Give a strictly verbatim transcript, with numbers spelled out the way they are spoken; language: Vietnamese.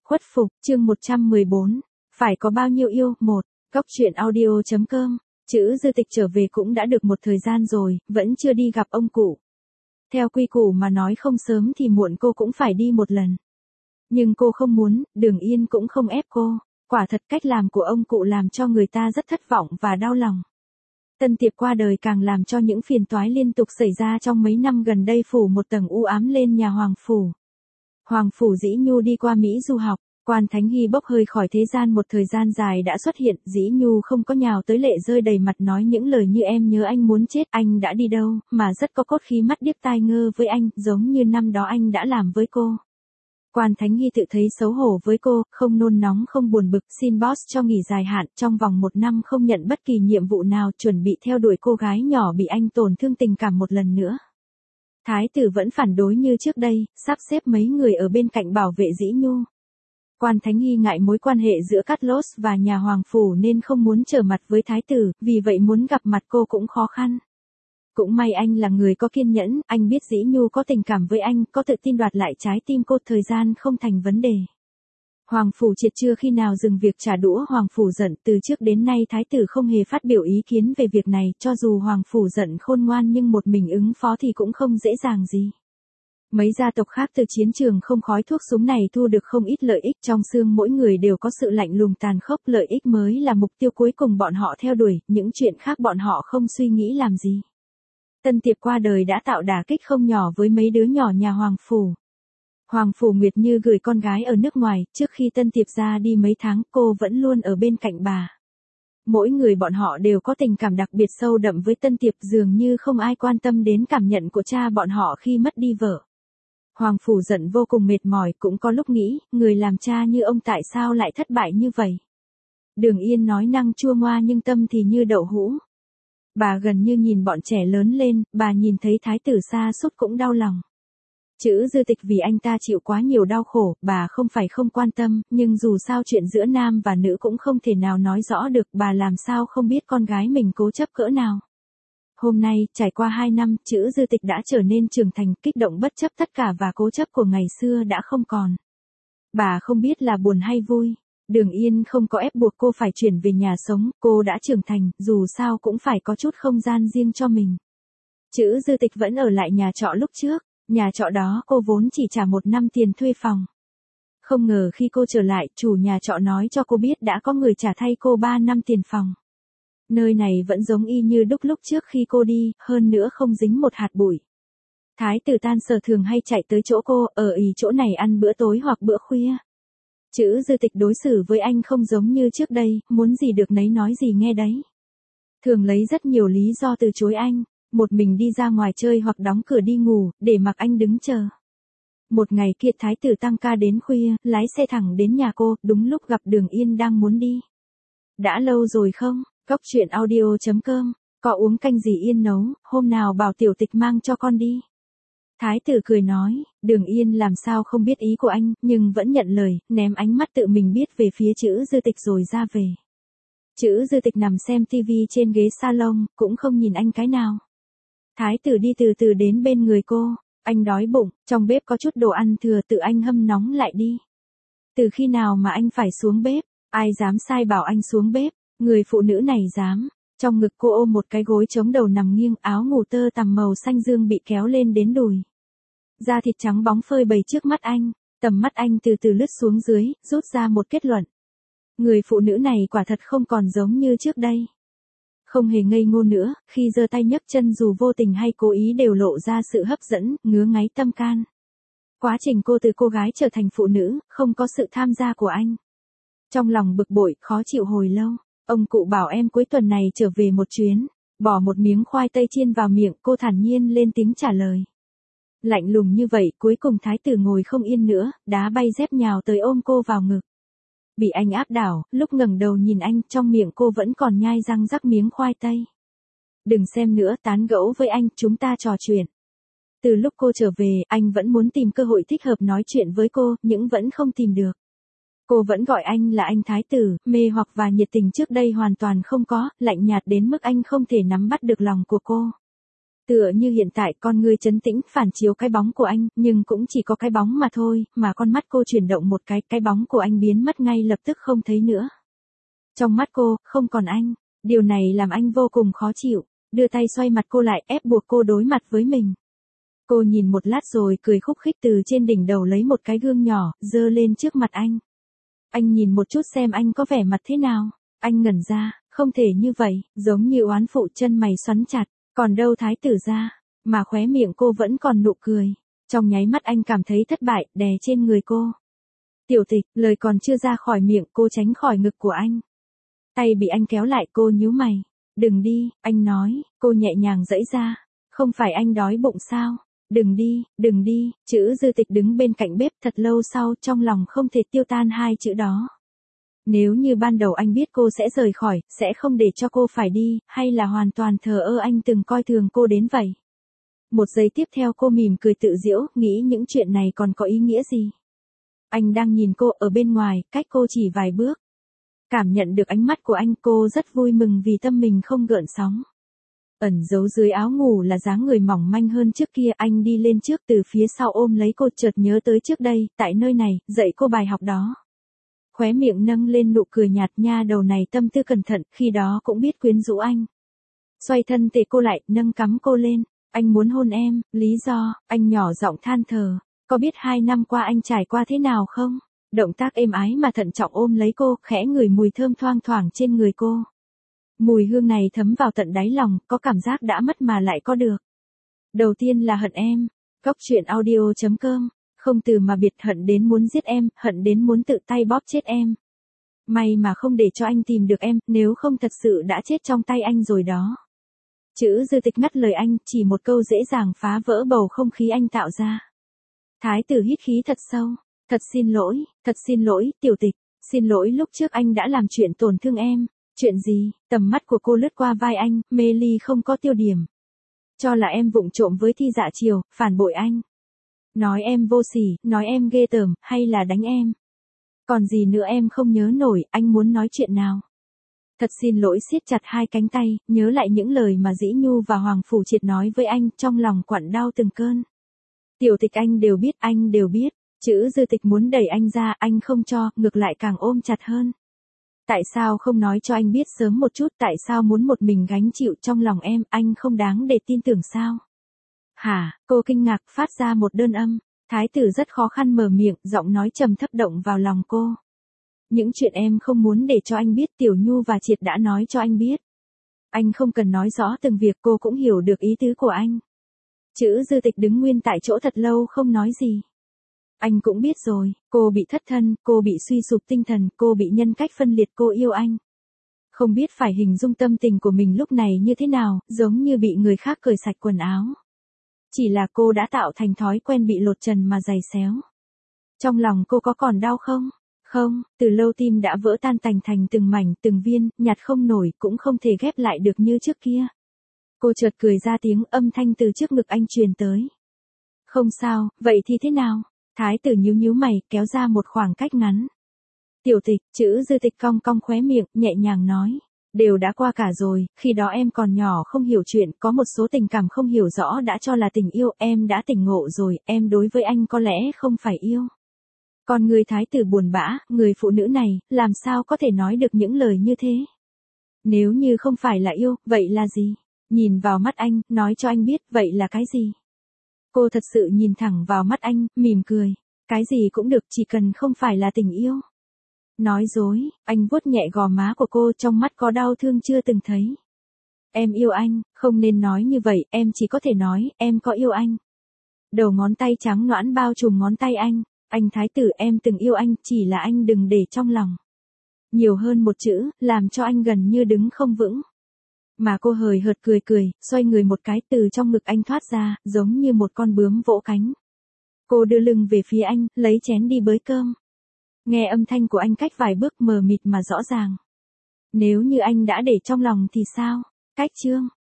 Khuất phục, chương một trăm mười bốn. Phải có bao nhiêu yêu, một. Góc truyện audio chấm com. Chữ Dư Tịch trở về cũng đã được một thời gian rồi, vẫn chưa đi gặp ông cụ. Theo quy củ mà nói không sớm thì muộn cô cũng phải đi một lần. Nhưng cô không muốn, Đường Yên cũng không ép cô. Quả thật cách làm của ông cụ làm cho người ta rất thất vọng và đau lòng. Tân Tiệp qua đời càng làm cho những phiền toái liên tục xảy ra trong mấy năm gần đây phủ một tầng u ám lên nhà Hoàng Phủ. Hoàng Phủ Dĩ Nhu đi qua Mỹ du học, Quan Thánh Hy bốc hơi khỏi thế gian một thời gian dài đã xuất hiện, Dĩ Nhu không có nhào tới lệ rơi đầy mặt nói những lời như em nhớ anh muốn chết, anh đã đi đâu, mà rất có cốt khí mắt điếc tai ngơ với anh, giống như năm đó anh đã làm với cô. Quan Thánh Hy tự thấy xấu hổ với cô, không nôn nóng không buồn bực, xin boss cho nghỉ dài hạn, trong vòng một năm không nhận bất kỳ nhiệm vụ nào, chuẩn bị theo đuổi cô gái nhỏ bị anh tổn thương tình cảm một lần nữa. Thái tử vẫn phản đối như trước đây, sắp xếp mấy người ở bên cạnh bảo vệ Dĩ Nhu. Quan Thánh Hy ngại mối quan hệ giữa Carlos và nhà Hoàng Phủ nên không muốn trở mặt với thái tử, vì vậy muốn gặp mặt cô cũng khó khăn. Cũng may anh là người có kiên nhẫn, anh biết Dĩ Nhu có tình cảm với anh, có tự tin đoạt lại trái tim cô, thời gian không thành vấn đề. Hoàng Phủ Triệt chưa khi nào dừng việc trả đũa Hoàng Phủ Giận, từ trước đến nay thái tử không hề phát biểu ý kiến về việc này, cho dù Hoàng Phủ Giận khôn ngoan nhưng một mình ứng phó thì cũng không dễ dàng gì. Mấy gia tộc khác từ chiến trường không khói thuốc súng này thu được không ít lợi ích, trong xương mỗi người đều có sự lạnh lùng tàn khốc, lợi ích mới là mục tiêu cuối cùng bọn họ theo đuổi, những chuyện khác bọn họ không suy nghĩ làm gì. Tân Tiệp qua đời đã tạo đả kích không nhỏ với mấy đứa nhỏ nhà Hoàng Phủ. Hoàng Phủ Nguyệt Như gửi con gái ở nước ngoài, trước khi Tân Tiệp ra đi mấy tháng cô vẫn luôn ở bên cạnh bà. Mỗi người bọn họ đều có tình cảm đặc biệt sâu đậm với Tân Tiệp, dường như không ai quan tâm đến cảm nhận của cha bọn họ khi mất đi vợ. Hoàng Phủ Giận vô cùng mệt mỏi, cũng có lúc nghĩ, người làm cha như ông tại sao lại thất bại như vậy. Đường Yên nói năng chua ngoa nhưng tâm thì như đậu hũ. Bà gần như nhìn bọn trẻ lớn lên, bà nhìn thấy thái tử sa sút cũng đau lòng. Chữ Dư Tịch vì anh ta chịu quá nhiều đau khổ, bà không phải không quan tâm, nhưng dù sao chuyện giữa nam và nữ cũng không thể nào nói rõ được, bà làm sao không biết con gái mình cố chấp cỡ nào. Hôm nay, trải qua hai năm, Chữ Dư Tịch đã trở nên trưởng thành, kích động bất chấp tất cả và cố chấp của ngày xưa đã không còn. Bà không biết là buồn hay vui. Đường Yên không có ép buộc cô phải chuyển về nhà sống, cô đã trưởng thành, dù sao cũng phải có chút không gian riêng cho mình. Chữ Dư Tịch vẫn ở lại nhà trọ lúc trước, nhà trọ đó cô vốn chỉ trả một năm tiền thuê phòng. Không ngờ khi cô trở lại, chủ nhà trọ nói cho cô biết đã có người trả thay cô ba năm tiền phòng. Nơi này vẫn giống y như đúc lúc trước khi cô đi, hơn nữa không dính một hạt bụi. Thái tử tan sở thường hay chạy tới chỗ cô, ở ì chỗ này ăn bữa tối hoặc bữa khuya. Chữ Dư Tịch đối xử với anh không giống như trước đây, muốn gì được nấy nói gì nghe đấy. Thường lấy rất nhiều lý do từ chối anh, một mình đi ra ngoài chơi hoặc đóng cửa đi ngủ, để mặc anh đứng chờ. Một ngày kia thái tử tăng ca đến khuya, lái xe thẳng đến nhà cô, đúng lúc gặp Đường Yên đang muốn đi. Đã lâu rồi không? Góc truyện audio chấm com, có uống canh gì Yên nấu, hôm nào bảo Tiểu Tịch mang cho con đi. Thái tử cười nói, Đường Yên làm sao không biết ý của anh, nhưng vẫn nhận lời, ném ánh mắt tự mình biết về phía Chữ Dư Tịch rồi ra về. Chữ Dư Tịch nằm xem tivi trên ghế salon, cũng không nhìn anh cái nào. Thái tử đi từ từ đến bên người cô, anh đói bụng, trong bếp có chút đồ ăn thừa, tự anh hâm nóng lại đi. Từ khi nào mà anh phải xuống bếp, ai dám sai bảo anh xuống bếp, người phụ nữ này dám. Trong ngực cô ôm một cái gối chống đầu nằm nghiêng, áo ngủ tơ tằm màu xanh dương bị kéo lên đến đùi. Da thịt trắng bóng phơi bày trước mắt anh, tầm mắt anh từ từ lướt xuống dưới, rút ra một kết luận. Người phụ nữ này quả thật không còn giống như trước đây. Không hề ngây ngô nữa, khi giơ tay nhấc chân dù vô tình hay cố ý đều lộ ra sự hấp dẫn, ngứa ngáy tâm can. Quá trình cô từ cô gái trở thành phụ nữ, không có sự tham gia của anh. Trong lòng bực bội, khó chịu hồi lâu. Ông cụ bảo em cuối tuần này trở về một chuyến, bỏ một miếng khoai tây chiên vào miệng, cô thản nhiên lên tiếng trả lời. Lạnh lùng như vậy, cuối cùng thái tử ngồi không yên nữa, đá bay dép nhào tới ôm cô vào ngực. Bị anh áp đảo, lúc ngẩng đầu nhìn anh, trong miệng cô vẫn còn nhai răng rắc miếng khoai tây. Đừng xem nữa, tán gẫu với anh, chúng ta trò chuyện. Từ lúc cô trở về, anh vẫn muốn tìm cơ hội thích hợp nói chuyện với cô, nhưng vẫn không tìm được. Cô vẫn gọi anh là anh thái tử, mê hoặc và nhiệt tình trước đây hoàn toàn không có, lạnh nhạt đến mức anh không thể nắm bắt được lòng của cô. Tựa như hiện tại con ngươi trấn tĩnh phản chiếu cái bóng của anh, nhưng cũng chỉ có cái bóng mà thôi, mà con mắt cô chuyển động một cái, cái bóng của anh biến mất ngay lập tức không thấy nữa. Trong mắt cô, không còn anh, điều này làm anh vô cùng khó chịu, đưa tay xoay mặt cô lại ép buộc cô đối mặt với mình. Cô nhìn một lát rồi cười khúc khích từ trên đỉnh đầu lấy một cái gương nhỏ, dơ lên trước mặt anh. Anh nhìn một chút xem anh có vẻ mặt thế nào, anh ngẩn ra, không thể như vậy, giống như oán phụ chân mày xoắn chặt, còn đâu thái tử ra, mà khóe miệng cô vẫn còn nụ cười. Trong nháy mắt anh cảm thấy thất bại, đè trên người cô. Tiểu Tịch, lời còn chưa ra khỏi miệng cô tránh khỏi ngực của anh. Tay bị anh kéo lại cô nhíu mày. Đừng đi, anh nói, cô nhẹ nhàng giãy ra. Không phải anh đói bụng sao? Đừng đi, đừng đi, chữ Dư Tịch đứng bên cạnh bếp thật lâu sau trong lòng không thể tiêu tan hai chữ đó. Nếu như ban đầu anh biết cô sẽ rời khỏi, sẽ không để cho cô phải đi, hay là hoàn toàn thờ ơ anh từng coi thường cô đến vậy. Một giây tiếp theo cô mỉm cười tự giễu, nghĩ những chuyện này còn có ý nghĩa gì. Anh đang nhìn cô ở bên ngoài, cách cô chỉ vài bước. Cảm nhận được ánh mắt của anh, cô rất vui mừng vì tâm mình không gợn sóng. Ẩn giấu dưới áo ngủ là dáng người mỏng manh hơn trước kia, anh đi lên trước từ phía sau ôm lấy cô, chợt nhớ tới trước đây, tại nơi này, dạy cô bài học đó. Khóe miệng nâng lên nụ cười nhạt, nha đầu này tâm tư cẩn thận, khi đó cũng biết quyến rũ anh. Xoay thân tề cô lại, nâng cắm cô lên, anh muốn hôn em, lý do, anh nhỏ giọng than thở, có biết hai năm qua anh trải qua thế nào không? Động tác êm ái mà thận trọng ôm lấy cô, khẽ ngửi mùi thơm thoang thoảng trên người cô. Mùi hương này thấm vào tận đáy lòng, có cảm giác đã mất mà lại có được. Đầu tiên là hận em, Cóc truyện audio chấm com, không từ mà biệt, hận đến muốn giết em, hận đến muốn tự tay bóp chết em. May mà không để cho anh tìm được em, nếu không thật sự đã chết trong tay anh rồi đó. Chữ Dư Tịch ngắt lời anh, chỉ một câu dễ dàng phá vỡ bầu không khí anh tạo ra. Thái tử hít khí thật sâu, thật xin lỗi, thật xin lỗi, Tiểu Tịch, xin lỗi lúc trước anh đã làm chuyện tổn thương em. Chuyện gì? Tầm mắt của cô lướt qua vai anh, mê ly không có tiêu điểm. Cho là em vụng trộm với Thi Dạ Triều, phản bội anh. Nói em vô sỉ, nói em ghê tởm, hay là đánh em. Còn gì nữa em không nhớ nổi, anh muốn nói chuyện nào? Thật xin lỗi, siết chặt hai cánh tay, nhớ lại những lời mà Dĩ Nhu và Hoàng Phủ Triệt nói với anh, trong lòng quặn đau từng cơn. Tiểu Tịch, anh đều biết, anh đều biết. Chữ Dư Tịch muốn đẩy anh ra, anh không cho, ngược lại càng ôm chặt hơn. Tại sao không nói cho anh biết sớm một chút, tại sao muốn một mình gánh chịu trong lòng em, anh không đáng để tin tưởng sao? Hả? Cô kinh ngạc phát ra một đơn âm. Thái tử rất khó khăn mở miệng, giọng nói trầm thấp động vào lòng cô. Những chuyện em không muốn để cho anh biết, Tiểu Nhu và Triệt đã nói cho anh biết. Anh không cần nói rõ từng việc, cô cũng hiểu được ý tứ của anh. Chữ Dư Tịch đứng nguyên tại chỗ thật lâu không nói gì. Anh cũng biết rồi, cô bị thất thân, cô bị suy sụp tinh thần, cô bị nhân cách phân liệt, cô yêu anh. Không biết phải hình dung tâm tình của mình lúc này như thế nào, giống như bị người khác cởi sạch quần áo. Chỉ là cô đã tạo thành thói quen bị lột trần mà giày xéo. Trong lòng cô có còn đau không? Không, từ lâu tim đã vỡ tan tành thành từng mảnh, từng viên, nhặt không nổi, cũng không thể ghép lại được như trước kia. Cô chợt cười ra tiếng, âm thanh từ trước ngực anh truyền tới. Không sao, vậy thì thế nào? Thái tử nhíu nhíu mày, kéo ra một khoảng cách ngắn. Tiểu Tịch, chữ Dư Tịch cong cong khóe miệng, nhẹ nhàng nói. Đều đã qua cả rồi, khi đó em còn nhỏ không hiểu chuyện, có một số tình cảm không hiểu rõ đã cho là tình yêu, em đã tỉnh ngộ rồi, em đối với anh có lẽ không phải yêu. Còn người thái tử buồn bã, người phụ nữ này, làm sao có thể nói được những lời như thế? Nếu như không phải là yêu, vậy là gì? Nhìn vào mắt anh, nói cho anh biết, vậy là cái gì? Cô thật sự nhìn thẳng vào mắt anh, mỉm cười. Cái gì cũng được, chỉ cần không phải là tình yêu. Nói dối, anh vuốt nhẹ gò má của cô, trong mắt có đau thương chưa từng thấy. Em yêu anh, không nên nói như vậy, em chỉ có thể nói, em có yêu anh. Đầu ngón tay trắng nõn bao trùm ngón tay anh. Anh thái tử, em từng yêu anh, chỉ là anh đừng để trong lòng. Nhiều hơn một chữ, làm cho anh gần như đứng không vững. Mà cô hời hợt cười cười, xoay người một cái, từ trong ngực anh thoát ra, giống như một con bướm vỗ cánh. Cô đưa lưng về phía anh, lấy chén đi bới cơm. Nghe âm thanh của anh cách vài bước mờ mịt mà rõ ràng. Nếu như anh đã để trong lòng thì sao? Cách chương.